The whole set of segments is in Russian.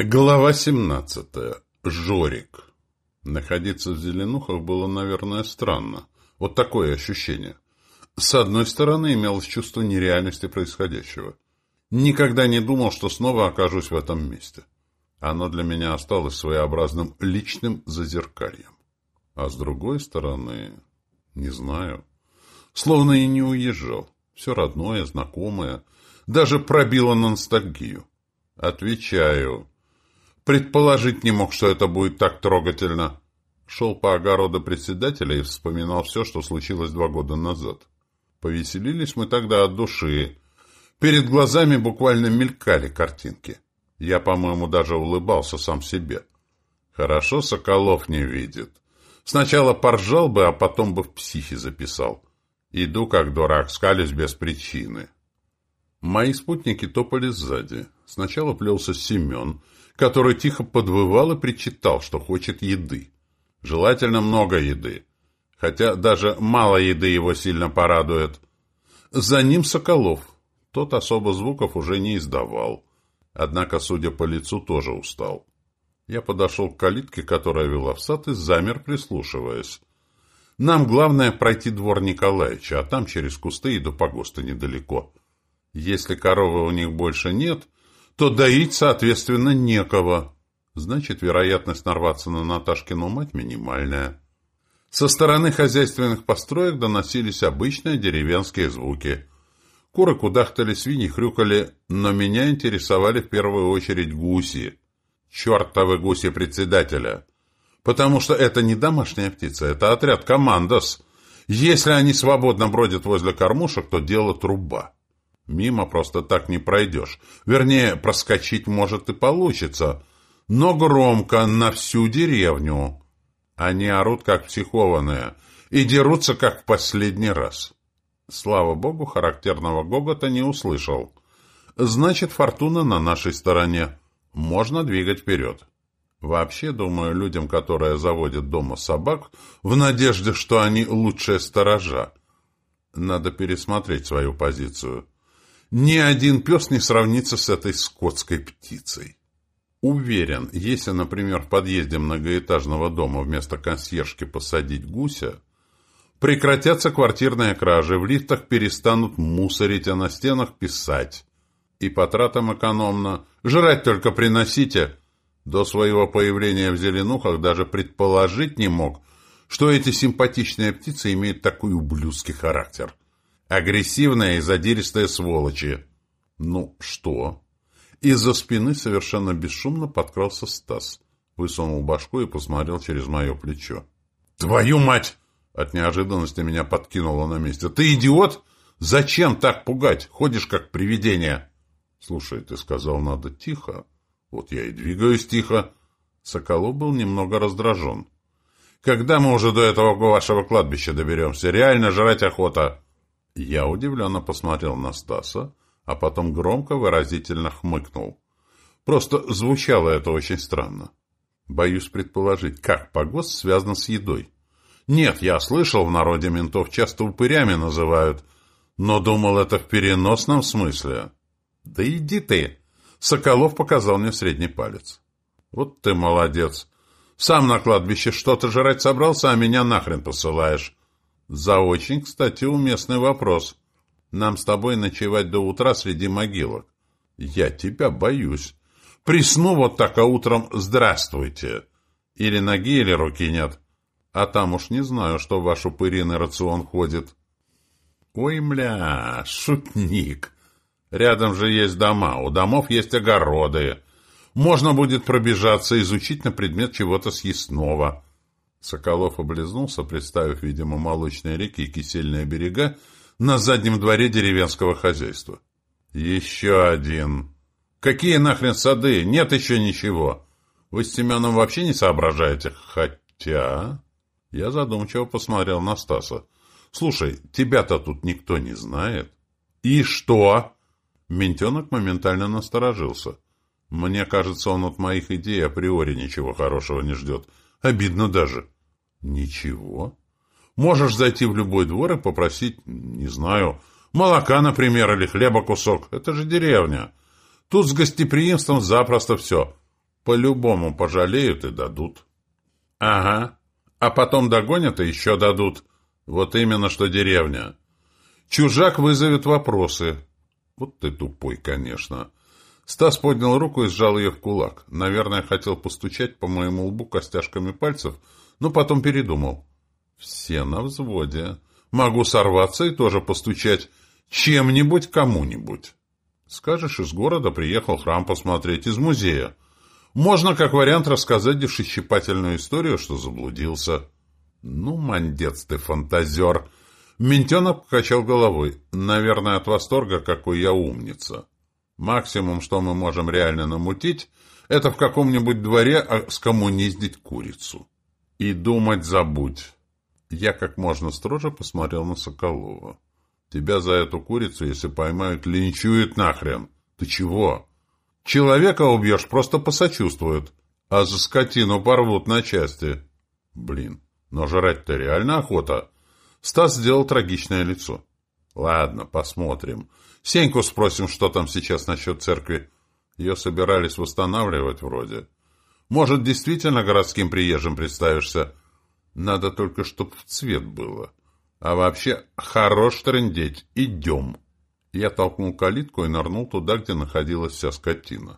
Глава 17. Жорик. Находиться в Зеленухах было, наверное, странно. Вот такое ощущение. С одной стороны, имелось чувство нереальности происходящего. Никогда не думал, что снова окажусь в этом месте. Оно для меня осталось своеобразным личным зазеркальем. А с другой стороны, не знаю. Словно и не уезжал. Все родное, знакомое. Даже пробило на ностальгию. Отвечаю. Предположить не мог, что это будет так трогательно. Шел по огороду председателя и вспоминал все, что случилось 2 года назад. Повеселились мы тогда от души. Перед глазами буквально мелькали картинки. Я, по-моему, даже улыбался сам себе. Хорошо Соколов не видит. Сначала поржал бы, а потом бы в психи записал. Иду как дурак, скалюсь без причины. Мои спутники топали сзади. Сначала плелся Семен, который тихо подвывал и причитал, что хочет еды. Желательно много еды, хотя даже мало еды его сильно порадует. За ним Соколов. Тот особо звуков уже не издавал. Однако, судя по лицу, тоже устал. Я подошел к калитке, которая вела в сад, и замер, прислушиваясь. Нам главное пройти двор Николаевича, а там через кусты и до погоста недалеко. Если коровы у них больше нет, то доить, соответственно, некого. Значит, вероятность нарваться на Наташкину мать минимальная. Со стороны хозяйственных построек доносились обычные деревенские звуки. Куры кудахтали, свиньи хрюкали, но меня интересовали в первую очередь гуси. Чертовы гуси председателя. Потому что это не домашняя птица, это отряд командос. Если они свободно бродят возле кормушек, то дело труба. Мимо просто так не пройдешь. Вернее, проскочить может и получится. Но громко, на всю деревню. Они орут, как психованные, и дерутся, как в последний раз. Слава богу, характерного гогота не услышал. Значит, фортуна на нашей стороне. Можно двигать вперед. Вообще, думаю, людям, которые заводят дома собак, в надежде, что они лучшие сторожа, надо пересмотреть свою позицию. Ни один пес не сравнится с этой скотской птицей. Уверен, если, например, в подъезде многоэтажного дома вместо консьержки посадить гуся, прекратятся квартирные кражи, в лифтах перестанут мусорить, а на стенах писать. И по тратам экономно. Жрать только приносите. До своего появления в Зеленухах даже предположить не мог, что эти симпатичные птицы имеют такой ублюдский характер. Агрессивные и задиристые сволочи. Ну, что? Из-за спины совершенно бесшумно подкрался Стас. Высунул башку и посмотрел через мое плечо. «Твою мать!» От неожиданности меня подкинуло на месте. «Ты идиот? Зачем так пугать? Ходишь как привидение!» «Слушай, ты сказал, надо тихо. Вот я и двигаюсь тихо». Соколов был немного раздражен. «Когда мы уже до этого вашего кладбища доберемся? Реально жрать охота!» Я удивленно посмотрел на Стаса, а потом громко, выразительно хмыкнул. Просто звучало это очень странно. Боюсь предположить, как погост связан с едой. Нет, я слышал, в народе ментов часто упырями называют, но думал, это в переносном смысле. Да иди ты! Соколов показал мне средний палец. Вот ты молодец. Сам на кладбище что-то жрать собрался, а меня нахрен посылаешь. За очень, кстати, уместный вопрос. Нам с тобой ночевать до утра среди могилок. Я тебя боюсь. Присну вот так, а утром здравствуйте. Или ноги, или руки нет. А там уж не знаю, что в ваш упыриный рацион ходит. Ой, мля, шутник. Рядом же есть дома, у домов есть огороды. Можно будет пробежаться, изучить на предмет чего-то съестного. Соколов облизнулся, представив, видимо, молочные реки и кисельные берега на заднем дворе деревенского хозяйства. Еще один. Какие нахрен сады? Нет еще ничего. Вы с Семеном вообще не соображаете? Хотя... Я задумчиво посмотрел на Стаса. Слушай, тебя-то тут никто не знает. И что? Ментенок моментально насторожился. Мне кажется, он от моих идей априори ничего хорошего не ждет. Обидно даже. Ничего. Можешь зайти в любой двор и попросить, не знаю, молока, например, или хлеба кусок. Это же деревня. Тут с гостеприимством запросто все. По-любому пожалеют и дадут. Ага. А потом догонят и еще дадут. Вот именно что деревня. Чужак вызовет вопросы. Вот ты тупой, конечно. Стас поднял руку и сжал ее в кулак. Наверное, хотел постучать по моему лбу костяшками пальцев, но потом передумал. Все на взводе. Могу сорваться и тоже постучать чем-нибудь кому-нибудь. Скажешь, из города приехал храм посмотреть, из музея. Можно, как вариант, рассказать душещипательную историю, что заблудился. Ну, мандец ты, фантазер. Ментенок покачал головой. Наверное, от восторга, какой я умница. Максимум, что мы можем реально намутить, это в каком-нибудь дворе скоммуниздить курицу. И думать забудь. Я как можно строже посмотрел на Соколова. Тебя за эту курицу, если поймают, линчуют нахрен. Ты чего? Человека убьешь, просто посочувствуют. А за скотину порвут на части. Блин, но жрать-то реально охота. Стас сделал трагичное лицо. Ладно, посмотрим. Сеньку спросим, что там сейчас насчет церкви. Ее собирались восстанавливать вроде. Может, действительно городским приезжим представишься? Надо только, чтоб в цвет было. А вообще, хорош трындеть. Идем. Я толкнул калитку и нырнул туда, где находилась вся скотина.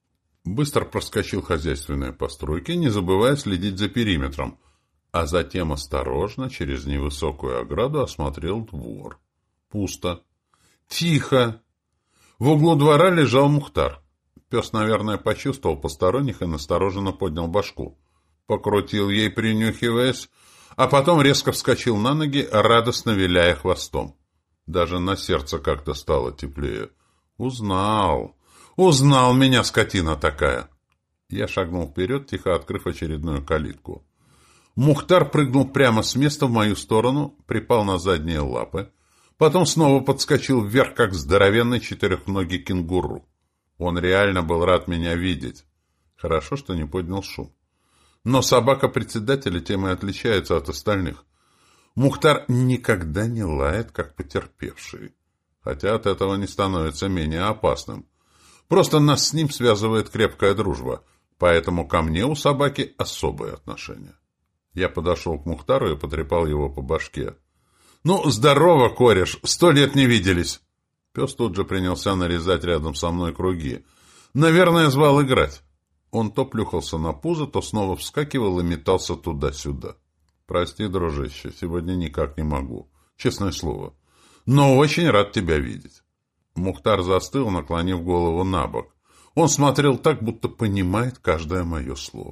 Быстро проскочил хозяйственные постройки, не забывая следить за периметром, а затем осторожно через невысокую ограду осмотрел двор. Пусто. Тихо. В углу двора лежал Мухтар. Пес, наверное, почувствовал посторонних и настороженно поднял башку. Покрутил ей, принюхиваясь, а потом резко вскочил на ноги, радостно виляя хвостом. Даже на сердце как-то стало теплее. Узнал. Узнал меня, скотина такая. Я шагнул вперед, тихо открыв очередную калитку. Мухтар прыгнул прямо с места в мою сторону, припал на задние лапы, потом снова подскочил вверх, как здоровенный четырехногий кенгуру. Он реально был рад меня видеть. Хорошо, что не поднял шум. Но собака председателя тем и отличается от остальных. Мухтар никогда не лает, как потерпевший. Хотя от этого не становится менее опасным. Просто нас с ним связывает крепкая дружба, поэтому ко мне у собаки особые отношения. Я подошел к Мухтару и потрепал его по башке. «Ну, здорово, кореш! 100 лет не виделись!» Пес тут же принялся нарезать рядом со мной круги. Наверное, звал играть. Он то плюхался на пузо, то снова вскакивал и метался туда-сюда. «Прости, дружище, сегодня никак не могу. Честное слово. Но очень рад тебя видеть». Мухтар застыл, наклонив голову на бок. Он смотрел так, будто понимает каждое мое слово.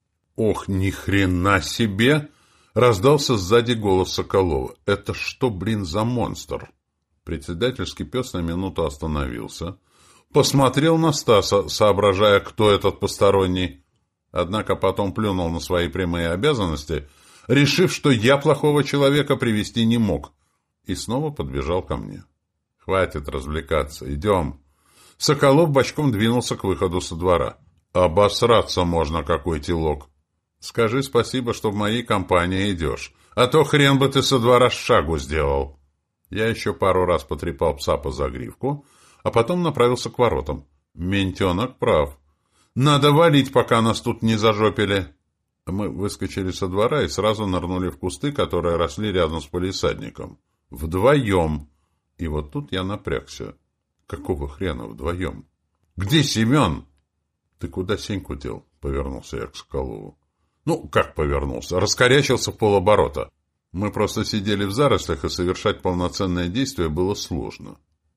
«Ох, ни хрена себе!» — раздался сзади голос Соколова. «Это что, блин, за монстр?» Председательский пес на минуту остановился. Посмотрел на Стаса, соображая, кто этот посторонний. Однако потом плюнул на свои прямые обязанности, решив, что я плохого человека привести не мог, и снова подбежал ко мне. «Хватит развлекаться, идем». Соколов бочком двинулся к выходу со двора. «Обосраться можно, какой телок!» «Скажи спасибо, что в моей компании идешь, а то хрен бы ты со двора шагу сделал». Я еще пару раз потрепал пса по загривку, а потом направился к воротам. Ментенок прав. Надо валить, пока нас тут не зажопили. Мы выскочили со двора и сразу нырнули в кусты, которые росли рядом с палисадником. Вдвоем. И вот тут я напрягся. Какого хрена вдвоем? Где Семен? Ты куда Сеньку дел? Повернулся я к Соколову. Ну, как повернулся? Раскорячился в полоборота. Мы просто сидели в зарослях, и совершать полноценное действие было сложно.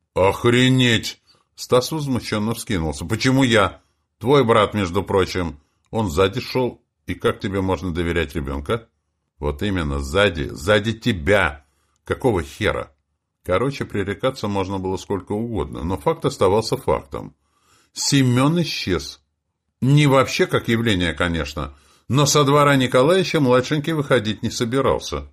«Охренеть!» Стас возмущенно вскинулся. «Почему я? Твой брат, между прочим. Он сзади шел. И как тебе можно доверять ребенка?» «Вот именно, сзади тебя. Какого хера?» Короче, пререкаться можно было сколько угодно, но факт оставался фактом. Семен исчез. Не вообще как явление, конечно, но со двора Николаевича младшенький выходить не собирался.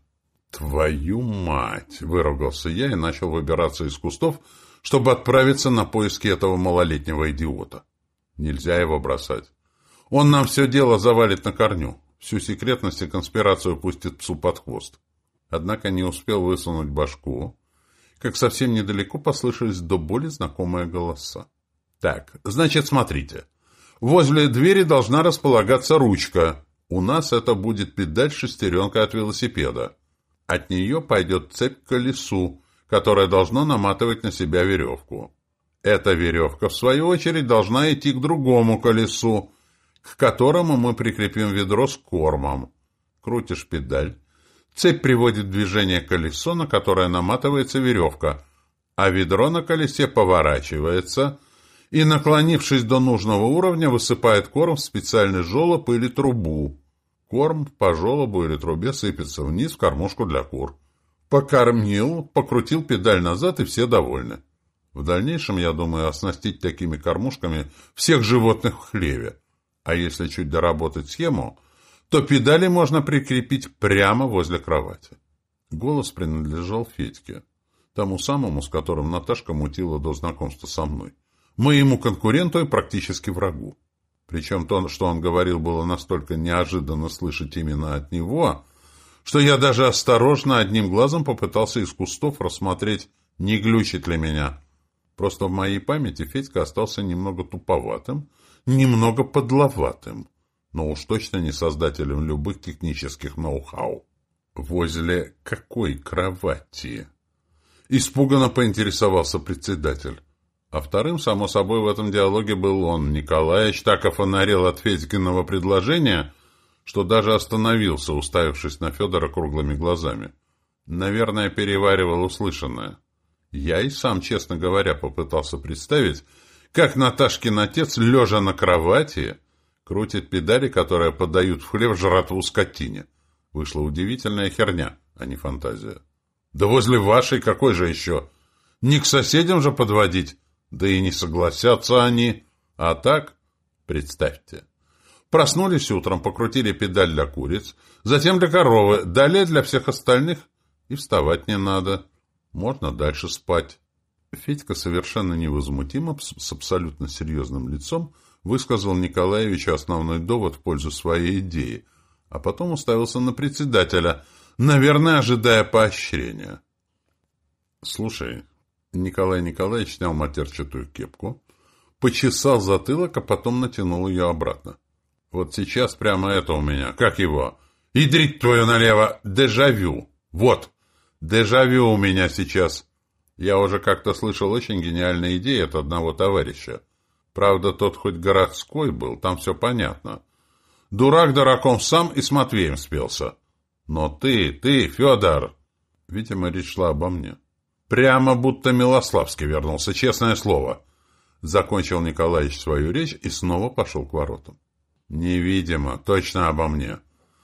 «Твою мать!» — выругался я и начал выбираться из кустов, чтобы отправиться на поиски этого малолетнего идиота. Нельзя его бросать. Он нам все дело завалит на корню, всю секретность и конспирацию пустит псу под хвост. Однако не успел высунуть башку, как совсем недалеко послышались до боли знакомые голоса. «Так, значит, смотрите. Возле двери должна располагаться ручка. У нас это будет педаль с шестеренкой от велосипеда. От нее пойдет цепь к колесу, которое должно наматывать на себя веревку. Эта веревка, в свою очередь, должна идти к другому колесу, к которому мы прикрепим ведро с кормом. Крутишь педаль. Цепь приводит в движение колесо, на которое наматывается веревка, а ведро на колесе поворачивается и, наклонившись до нужного уровня, высыпает корм в специальный желоб или трубу. Корм по желобу или трубе сыпется вниз в кормушку для кур. Покормил, покрутил педаль назад, и все довольны. В дальнейшем, я думаю, оснастить такими кормушками всех животных в хлеве. А если чуть доработать схему, то педали можно прикрепить прямо возле кровати. Голос принадлежал Федьке, тому самому, с которым Наташка мутила до знакомства со мной. Моему конкуренту и практически врагу. Причем то, что он говорил, было настолько неожиданно слышать именно от него, что я даже осторожно одним глазом попытался из кустов рассмотреть, не глючит ли меня. Просто в моей памяти Федька остался немного туповатым, немного подловатым, но уж точно не создателем любых технических ноу-хау. Возле какой кровати? Испуганно поинтересовался председатель. А вторым, само собой, в этом диалоге был он. Николаич так офонарел от Федькиного предложения, что даже остановился, уставившись на Федора круглыми глазами. Наверное, переваривал услышанное. Я и сам, честно говоря, попытался представить, как Наташкин отец, лежа на кровати, крутит педали, которые подают в хлев жратву скотине. Вышла удивительная херня, а не фантазия. Да возле вашей какой же еще? Не к соседям же подводить? Да и не согласятся они. А так, представьте. Проснулись утром, покрутили педаль для куриц, затем для коровы, далее для всех остальных, и вставать не надо. Можно дальше спать. Федька совершенно невозмутимо, с абсолютно серьезным лицом, высказал Николаевичу основной довод в пользу своей идеи, а потом уставился на председателя, наверное, ожидая поощрения. «Слушай», Николай Николаевич снял матерчатую кепку, почесал затылок, а потом натянул ее обратно. «Вот сейчас прямо это у меня, как его? Идрить твою налево! Дежавю! Вот! Дежавю у меня сейчас! Я уже как-то слышал очень гениальные идеи от одного товарища. Правда, тот хоть городской был, там все понятно. Дурак дураком сам и с Матвеем спелся. Но ты, Федор...» Видимо, речь шла обо мне. «Прямо будто Милославский вернулся, честное слово». Закончил Николаевич свою речь и снова пошел к воротам. «Невидимо, точно обо мне».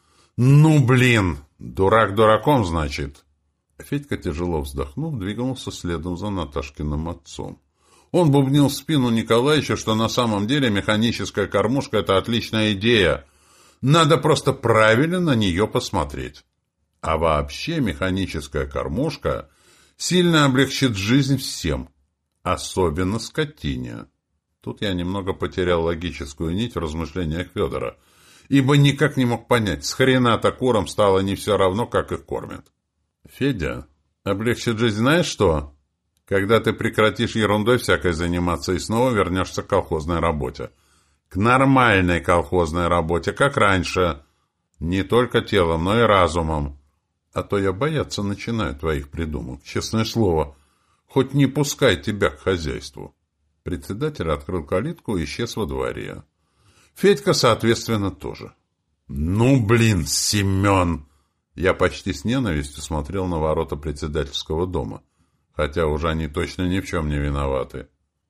«Ну, блин! Дурак дураком, значит?» Федька, тяжело вздохнув, двигался следом за Наташкиным отцом. Он бубнил в спину Николаевича, что на самом деле механическая кормушка — это отличная идея. Надо просто правильно на нее посмотреть. А вообще механическая кормушка сильно облегчит жизнь всем, особенно скотине. Тут я немного потерял логическую нить в размышлениях Федора, ибо никак не мог понять, с хрена-то курам стало не все равно, как их кормят. «Федя, облегчит жизнь знаешь что? Когда ты прекратишь ерундой всякой заниматься и снова вернешься к колхозной работе. К нормальной колхозной работе, как раньше. Не только телом, но и разумом. А то я бояться начинаю твоих придумок, честное слово. Хоть не пускай тебя к хозяйству». Председатель открыл калитку и исчез во дворе. Федька, соответственно, тоже. «Ну, блин, Семен!» Я почти с ненавистью смотрел на ворота председательского дома, хотя уже они точно ни в чем не виноваты.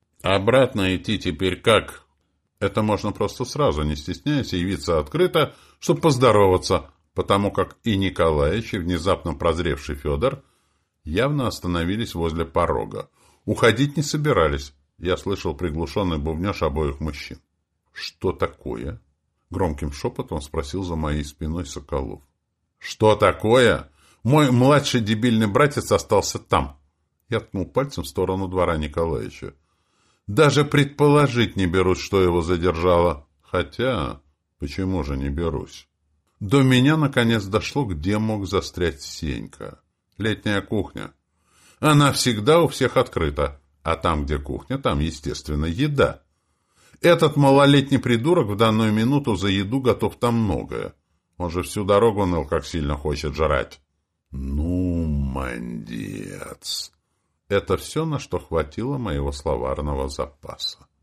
Обратно идти теперь как? Это можно просто сразу, не стесняясь, явиться открыто, чтобы поздороваться, потому как и Николаевич, и внезапно прозревший Федор явно остановились возле порога. Уходить не собирались. Я слышал приглушенный бубнеж обоих мужчин. «Что такое?» — громким шепотом спросил за моей спиной Соколов. «Что такое? Мой младший дебильный братец остался там». Я ткнул пальцем в сторону двора Николаевича. «Даже предположить не берусь, что его задержало. Хотя, почему же не берусь?» До меня наконец дошло, где мог застрять Сенька. Летняя кухня. Она всегда у всех открыта. А там, где кухня, там, естественно, еда. Этот малолетний придурок в данную минуту за еду готов там многое. Он же всю дорогу ныл, как сильно хочет жрать. Ну, мандец. Это все, на что хватило моего словарного запаса.